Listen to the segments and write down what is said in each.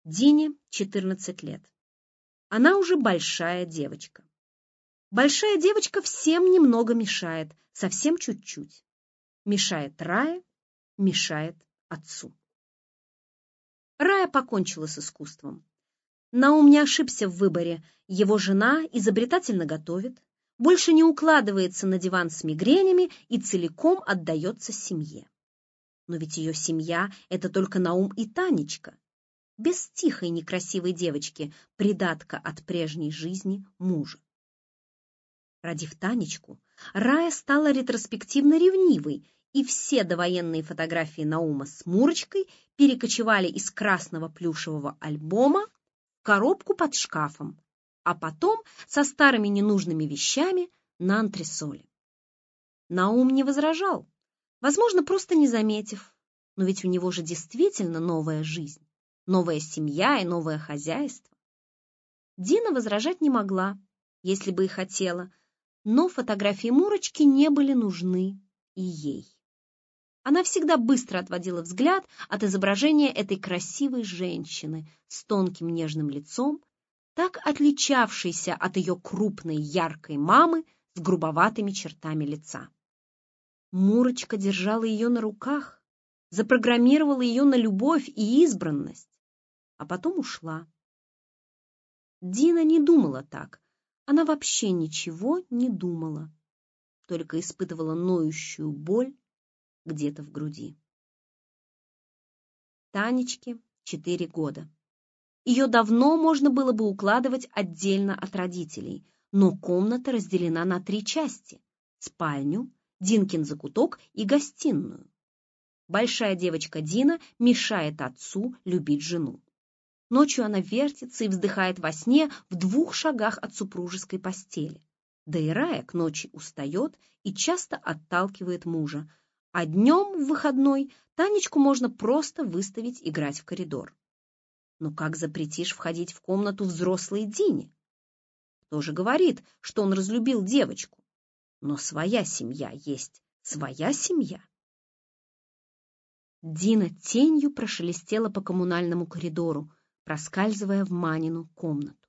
Дине 14 лет. Она уже большая девочка. Большая девочка всем немного мешает, совсем чуть-чуть. Мешает Рае, мешает отцу. Рая покончила с искусством. Наум не ошибся в выборе. Его жена изобретательно готовит, больше не укладывается на диван с мигренями и целиком отдается семье. Но ведь ее семья — это только Наум и Танечка, без тихой некрасивой девочки, придатка от прежней жизни мужа. Родив Танечку, Рая стала ретроспективно ревнивой, и все довоенные фотографии Наума с Мурочкой перекочевали из красного плюшевого альбома в коробку под шкафом, а потом со старыми ненужными вещами на антресоле. Наум не возражал, возможно, просто не заметив, но ведь у него же действительно новая жизнь, новая семья и новое хозяйство. Дина возражать не могла, если бы и хотела, но фотографии Мурочки не были нужны и ей. Она всегда быстро отводила взгляд от изображения этой красивой женщины с тонким нежным лицом, так отличавшейся от ее крупной яркой мамы с грубоватыми чертами лица. Мурочка держала ее на руках, запрограммировала ее на любовь и избранность, а потом ушла. Дина не думала так, она вообще ничего не думала, только испытывала ноющую боль где-то в груди. Танечке 4 года. Ее давно можно было бы укладывать отдельно от родителей, но комната разделена на 3 части — спальню, Динкин закуток и гостиную. Большая девочка Дина мешает отцу любить жену. Ночью она вертится и вздыхает во сне в 2 шагах от супружеской постели. Да и Рая к ночи устает и часто отталкивает мужа, а днем в выходной Танечку можно просто выставить играть в коридор. Но как запретишь входить в комнату взрослой Дине? Кто же говорит, что он разлюбил девочку? Но своя семья есть своя семья. Дина тенью прошелестела по коммунальному коридору, проскальзывая в Манину комнату.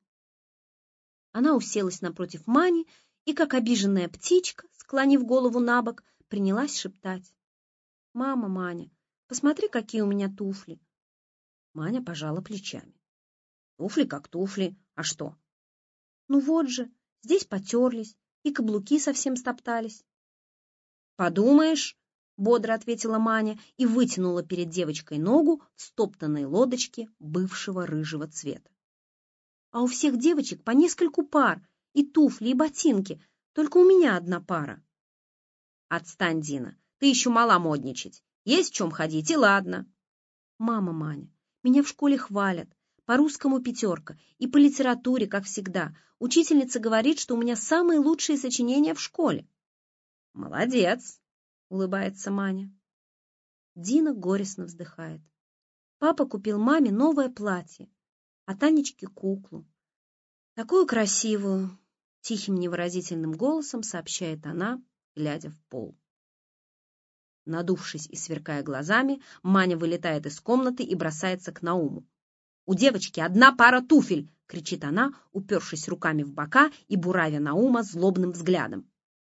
Она уселась напротив Мани и, как обиженная птичка, склонив голову набок, принялась шептать: «Мама, Маня, посмотри, какие у меня туфли». Маня пожала плечами. «Туфли как туфли, а что?» «Ну вот же, здесь потерлись, и каблуки совсем стоптались». «Подумаешь», — бодро ответила Маня и вытянула перед девочкой ногу в стоптанной лодочке бывшего рыжего цвета. «А у всех девочек по нескольку пар, и туфли, и ботинки, только у меня одна пара». «Отстань, Дина, ты еще мала модничать. Есть в чем ходить, и ладно». «Мама, Маня, меня в школе хвалят. По русскому 5, и по литературе, как всегда. Учительница говорит, что у меня самые лучшие сочинения в школе». «Молодец», — улыбается Маня. Дина горестно вздыхает. Папа купил маме новое платье, а Танечке куклу. Такую красивую, тихим невыразительным голосом сообщает она, глядя в пол. Надувшись и сверкая глазами, Маня вылетает из комнаты и бросается к Науму. «У девочки одна пара туфель!» — кричит она, упершись руками в бока и буравя Наума злобным взглядом.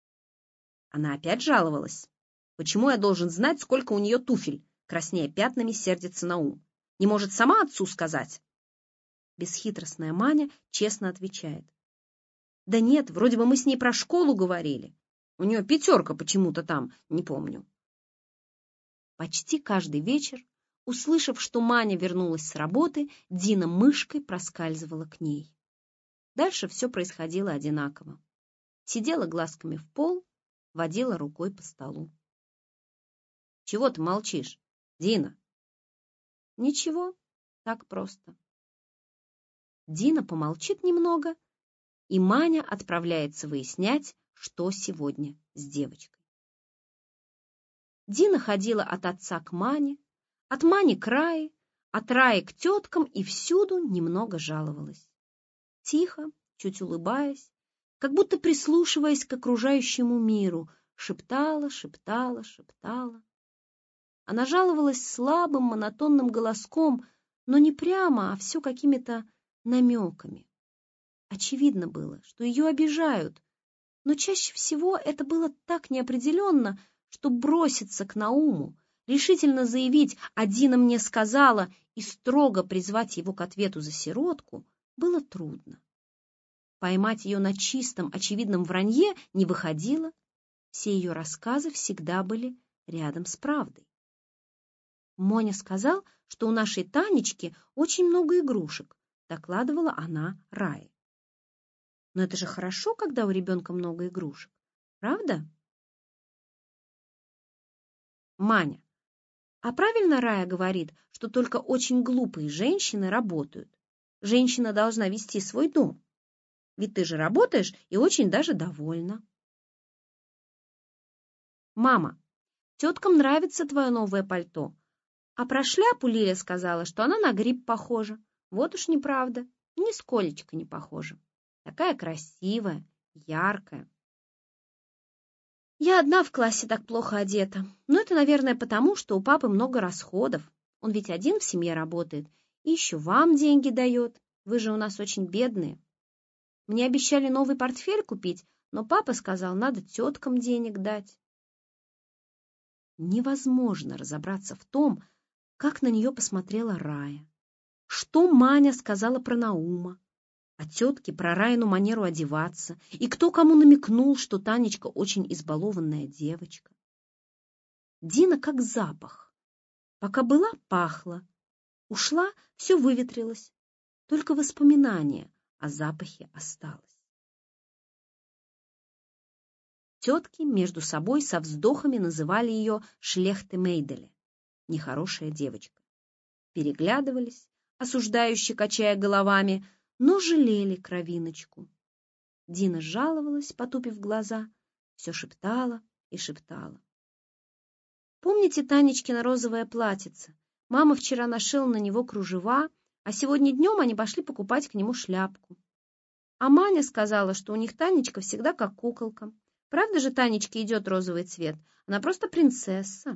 Она опять жаловалась. «Почему я должен знать, сколько у нее туфель?» — краснея пятнами сердится Наум. «Не может сама отцу сказать?» Бесхитростная Маня честно отвечает. «Да нет, вроде бы мы с ней про школу говорили. У нее 5 почему-то там, не помню». Почти каждый вечер, услышав, что Маня вернулась с работы, Дина мышкой проскальзывала к ней. Дальше все происходило одинаково. Сидела глазками в пол, водила рукой по столу. «Чего ты молчишь, Дина?» «Ничего, так просто». Дина помолчит немного, и Маня отправляется выяснять, что сегодня с девочкой. Дина ходила от отца к Мане, от Мани к Рае, от Раи к теткам и всюду немного жаловалась. Тихо, чуть улыбаясь, как будто прислушиваясь к окружающему миру, шептала, шептала, шептала. Она жаловалась слабым, монотонным голоском, но не прямо, а все какими-то намеками. Очевидно было, что ее обижают, но чаще всего это было так неопределенно, что броситься к Науму, решительно заявить «А Дина мне сказала» и строго призвать его к ответу за сиротку было трудно. Поймать ее на чистом, очевидном вранье не выходило, все ее рассказы всегда были рядом с правдой. Моня сказал, что у нашей Танечки очень много игрушек, докладывала она Рае. Но это же хорошо, когда у ребенка много игрушек, правда? Маня, а правильно Рая говорит, что только очень глупые женщины работают? Женщина должна вести свой дом. Ведь ты же работаешь и очень даже довольна. Мама, теткам нравится твое новое пальто. А про шляпу Лиля сказала, что она на гриб похожа. Вот уж неправда, нисколечко не похожа. Такая красивая, яркая. Я одна в классе так плохо одета. Но это, наверное, потому, что у папы много расходов. Он ведь один в семье работает. И еще вам деньги дает. Вы же у нас очень бедные. Мне обещали новый портфель купить, но папа сказал, надо теткам денег дать. Невозможно разобраться в том, как на нее посмотрела Рая, что Маня сказала про Наума, а тетки про Раину манеру одеваться, и кто кому намекнул, что Танечка очень избалованная девочка. Дина как запах. Пока была, пахла. Ушла, все выветрилось. Только воспоминание о запахе осталось. Тетки между собой со вздохами называли ее Шлехте Мейделе, нехорошая девочка. Переглядывались, осуждающе качая головами, но жалели кровиночку. Дина жаловалась, потупив глаза, все шептала и шептала. Помните Танечкино розовое платьице? Мама вчера нашила на него кружева, а сегодня днем они пошли покупать к нему шляпку. А Маня сказала, что у них Танечка всегда как куколка. Правда же Танечке идет розовый цвет? Она просто принцесса.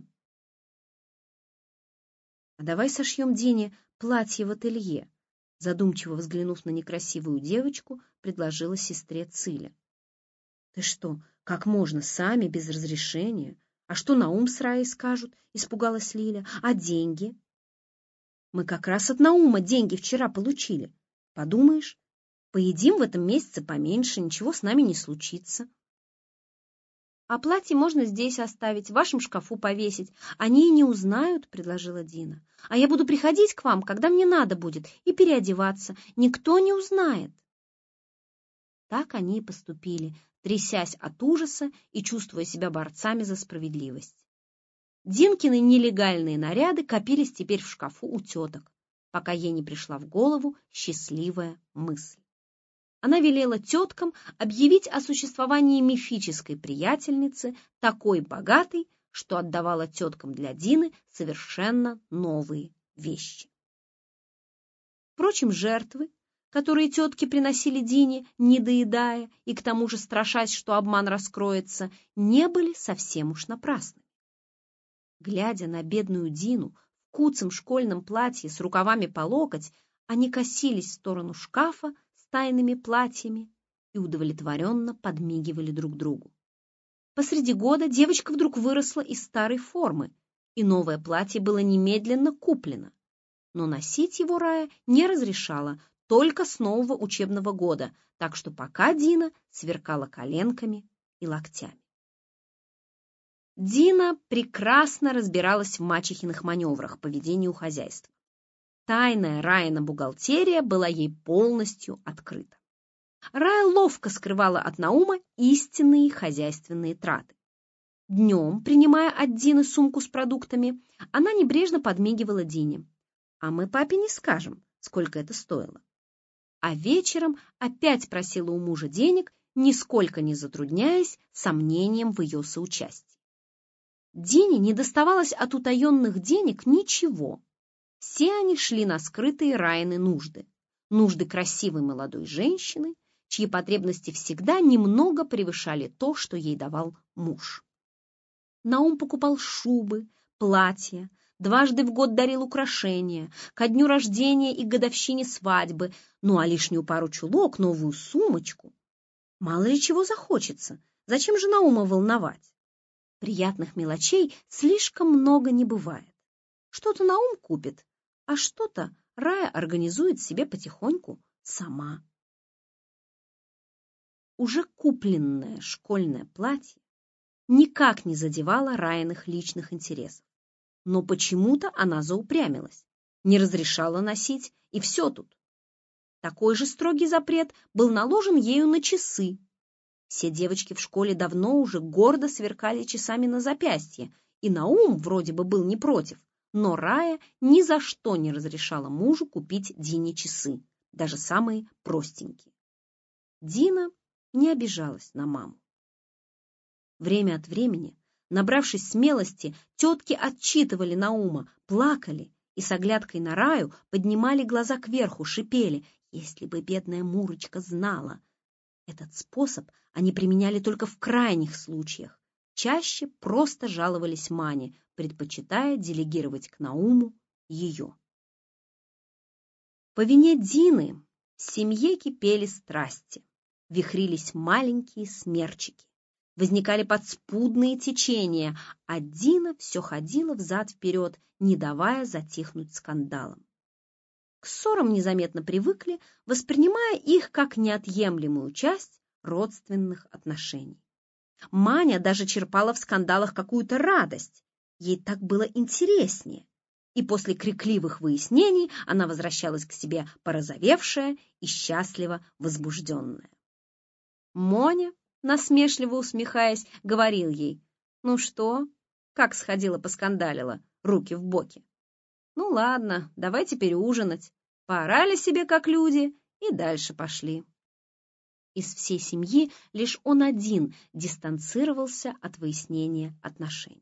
А давай сошьем Дине платье в ателье, задумчиво взглянув на некрасивую девочку, предложила сестре Циля. Ты что, как можно сами, без разрешения? А что Наум с Раей скажут? Испугалась Лиля. А деньги? Мы как раз от Наума деньги вчера получили. Подумаешь, поедим в этом месяце поменьше, ничего с нами не случится. А платье можно здесь оставить, в вашем шкафу повесить. Они и не узнают, предложила Дина. А я буду приходить к вам, когда мне надо будет, и переодеваться. Никто не узнает. Так они и поступили, трясясь от ужаса и чувствуя себя борцами за справедливость. Динкины нелегальные наряды копились теперь в шкафу у теток, пока ей не пришла в голову счастливая мысль. Она велела теткам объявить о существовании мифической приятельницы, такой богатой, что отдавала теткам для Дины совершенно новые вещи. Впрочем, жертвы, которые тетки приносили Дине, не доедая и к тому же страшась, что обман раскроется, не были совсем уж напрасны. Глядя на бедную Дину в куцом школьном платье с рукавами по локоть, они косились в сторону шкафа с тайными платьями и удовлетворенно подмигивали друг другу. Посреди года девочка вдруг выросла из старой формы, и новое платье было немедленно куплено. Но носить его Рая не разрешала, только с нового учебного года, так что пока Дина сверкала коленками и локтями. Дина прекрасно разбиралась в мачехиных маневрах по ведению хозяйства. Тайная Раина бухгалтерия была ей полностью открыта. Рая ловко скрывала от Наума истинные хозяйственные траты. Днем, принимая от Дины сумку с продуктами, она небрежно подмигивала Дине. А мы папе не скажем, сколько это стоило. А вечером опять просила у мужа денег, нисколько не затрудняясь сомнением в ее соучастии. Дине не доставалось от утаенных денег ничего. Все они шли на скрытые Раины нужды. Нужды красивой молодой женщины, чьи потребности всегда немного превышали то, что ей давал муж. Наум покупал шубы, платья, дважды в год дарил украшения, ко дню рождения и годовщине свадьбы, ну а лишнюю пару чулок, новую сумочку. Мало ли чего захочется, зачем же Наума волновать? Приятных мелочей слишком много не бывает. Что-то Наум купит, а что-то Рая организует себе потихоньку сама. Уже купленное школьное платье никак не задевало Раиных личных интересов. Но почему-то она заупрямилась, не разрешала носить, и все тут. Такой же строгий запрет был наложен ею на часы. Все девочки в школе давно уже гордо сверкали часами на запястье, и Наум вроде бы был не против, но Рая ни за что не разрешала мужу купить Дине часы, даже самые простенькие. Дина не обижалась на маму. Время от времени, набравшись смелости, тетки отчитывали Наума, плакали и с оглядкой на Раю поднимали глаза кверху, шипели: «Если бы бедная Мурочка знала!» Этот способ они применяли только в крайних случаях. Чаще просто жаловались Мане, предпочитая делегировать к Науму ее. По вине Дины в семье кипели страсти, вихрились маленькие смерчики, возникали подспудные течения, а Дина все ходила взад-вперед, не давая затихнуть скандалам. К ссорам незаметно привыкли, воспринимая их как неотъемлемую часть родственных отношений. Маня даже черпала в скандалах какую-то радость, ей так было интереснее, и после крикливых выяснений она возвращалась к себе порозовевшая и счастливо возбужденная. Моня, насмешливо усмехаясь, говорил ей: «Ну что, как сходила поскандалила, руки в боки? Ну ладно, давай теперь ужинать. Поорали себе как люди и дальше пошли». Из всей семьи лишь он один дистанцировался от выяснения отношений.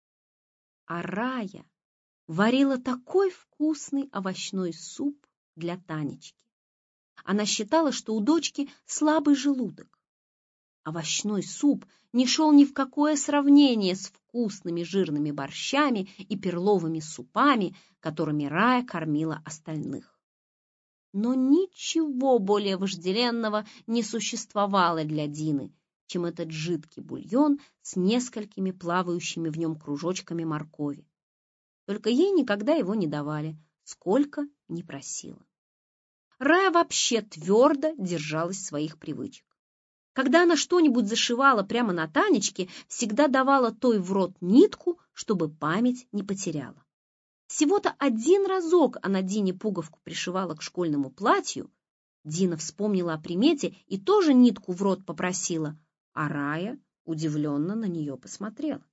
А Рая варила такой вкусный овощной суп для Танечки. Она считала, что у дочки слабый желудок. Овощной суп не шел ни в какое сравнение с вкусными жирными борщами и перловыми супами, которыми Рая кормила остальных. Но ничего более вожделенного не существовало для Дины, чем этот жидкий бульон с несколькими плавающими в нем кружочками моркови. Только ей никогда его не давали, сколько ни просила. Рая вообще твердо держалась своих привычек. Когда она что-нибудь зашивала прямо на Танечке, всегда давала той в рот нитку, чтобы память не потеряла. Всего-то один разок она Дине пуговку пришивала к школьному платью. Дина вспомнила о примете и тоже нитку в рот попросила, а Рая удивленно на нее посмотрела.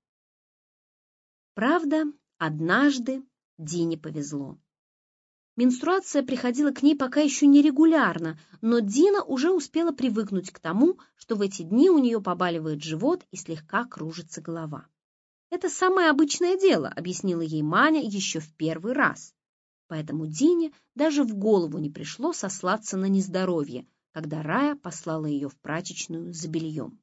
Правда, однажды Дине повезло. Менструация приходила к ней пока еще нерегулярно, но Дина уже успела привыкнуть к тому, что в эти дни у нее побаливает живот и слегка кружится голова. «Это самое обычное дело», — объяснила ей Маня еще в первый раз. Поэтому Дине даже в голову не пришло сослаться на нездоровье, когда Рая послала ее в прачечную за бельем.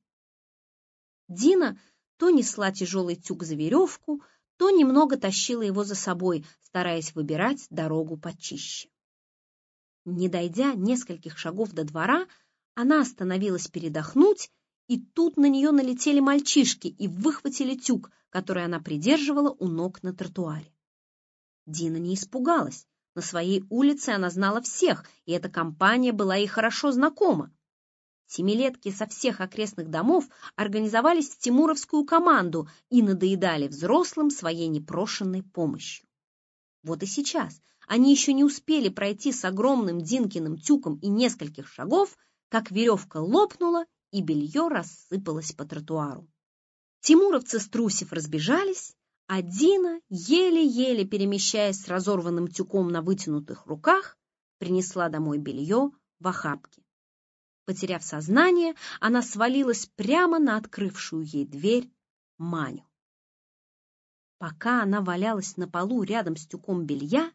Дина то несла тяжелый тюк за веревку, то немного тащила его за собой, стараясь выбирать дорогу почище. Не дойдя нескольких шагов до двора, она остановилась передохнуть, и тут на нее налетели мальчишки и выхватили тюк, который она придерживала у ног на тротуаре. Дина не испугалась. На своей улице она знала всех, и эта компания была ей хорошо знакома. Семилетки со всех окрестных домов организовались в тимуровскую команду и надоедали взрослым своей непрошенной помощью. Вот и сейчас они еще не успели пройти с огромным Динкиным тюком и нескольких шагов, как веревка лопнула, и белье рассыпалось по тротуару. Тимуровцы, струсив, разбежались, а Дина, еле-еле перемещаясь с разорванным тюком на вытянутых руках, принесла домой белье в охапке. Потеряв сознание, она свалилась прямо на открывшую ей дверь Маню. Пока она валялась на полу рядом с тюком белья,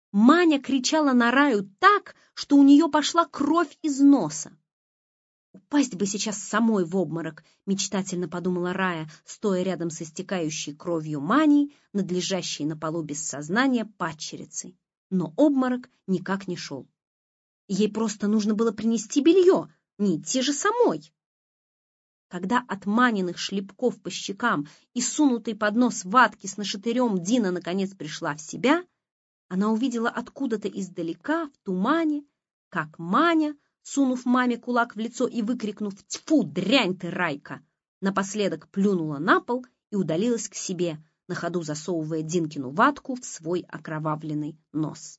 Маня кричала на Раю так, что у нее пошла кровь из носа. «Упасть бы сейчас самой в обморок», — мечтательно подумала Рая, стоя рядом со истекающей кровью Маней, надлежащей на полу без сознания падчерицей. Но обморок никак не шел. Ей просто нужно было принести белье, не идти же самой. Когда от Маниных шлепков по щекам и сунутой под нос ватки с нашатырем Дина наконец пришла в себя, она увидела откуда-то издалека, в тумане, как Маня, сунув маме кулак в лицо и выкрикнув «Тьфу, дрянь ты, Райка!», напоследок плюнула на пол и удалилась к себе, на ходу засовывая Динкину ватку в свой окровавленный нос.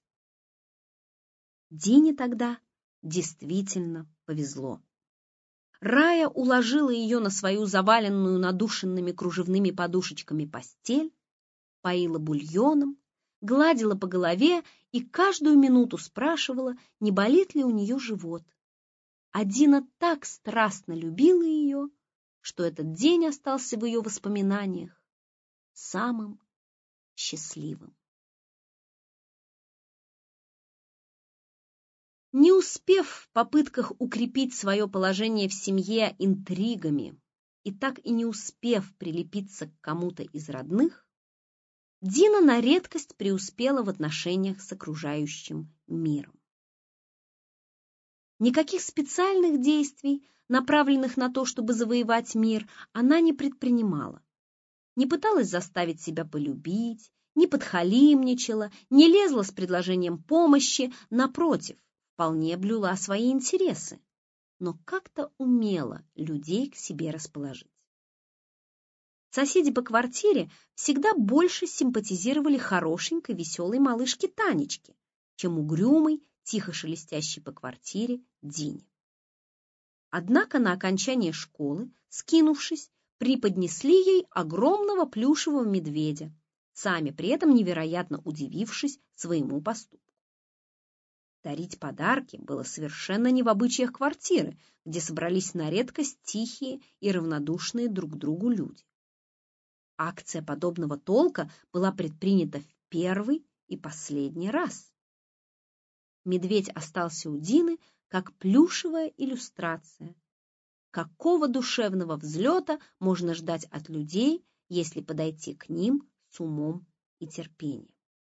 Дине тогда действительно повезло. Рая уложила ее на свою заваленную надушенными кружевными подушечками постель, поила бульоном, гладила по голове и каждую минуту спрашивала, не болит ли у нее живот. А Дина так страстно любила ее, что этот день остался в ее воспоминаниях самым счастливым. Не успев в попытках укрепить свое положение в семье интригами и так и не успев прилепиться к кому-то из родных, Дина на редкость преуспела в отношениях с окружающим миром. Никаких специальных действий, направленных на то, чтобы завоевать мир, она не предпринимала. Не пыталась заставить себя полюбить, не подхалимничала, не лезла с предложением помощи, напротив, вполне блюла свои интересы, но как-то умела людей к себе расположить. Соседи по квартире всегда больше симпатизировали хорошенькой, веселой малышке Танечке, чем угрюмой, тихо шелестящей по квартире Дине. Однако на окончание школы, скинувшись, преподнесли ей огромного плюшевого медведя, сами при этом невероятно удивившись своему поступку. Дарить подарки было совершенно не в обычаях квартиры, где собрались на редкость тихие и равнодушные друг к другу люди. Акция подобного толка была предпринята в первый и последний раз. Медведь остался у Дины как плюшевая иллюстрация. Какого душевного взлета можно ждать от людей, если подойти к ним с умом и терпением?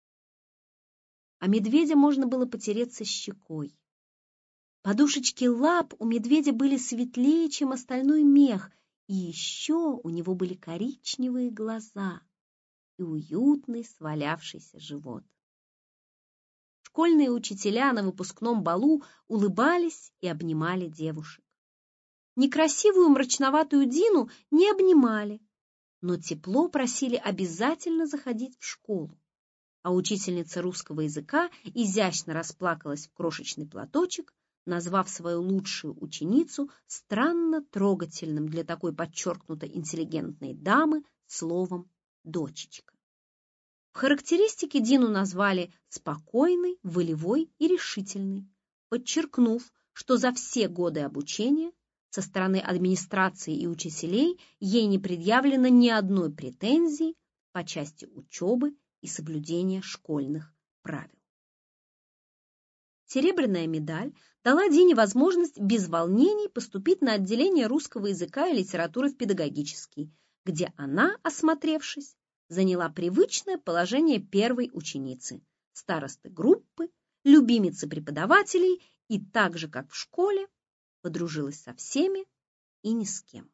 А медведя можно было потереться щекой. Подушечки лап у медведя были светлее, чем остальной мех, и еще у него были коричневые глаза и уютный свалявшийся живот. Школьные учителя на выпускном балу улыбались и обнимали девушек. Некрасивую мрачноватую Дину не обнимали, но тепло просили обязательно заходить в школу. А учительница русского языка изящно расплакалась в крошечный платочек, назвав свою лучшую ученицу странно трогательным для такой подчеркнуто интеллигентной дамы словом «дочечка». В характеристике Дину назвали спокойной, волевой и решительной, подчеркнув, что за все годы обучения со стороны администрации и учителей ей не предъявлено ни одной претензии по части учебы и соблюдения школьных правил. Серебряная медаль дала Дине возможность без волнений поступить на отделение русского языка и литературы в педагогический, где она, осмотревшись, заняла привычное положение первой ученицы, старосты группы, любимицы преподавателей и так же, как в школе, подружилась со всеми и ни с кем.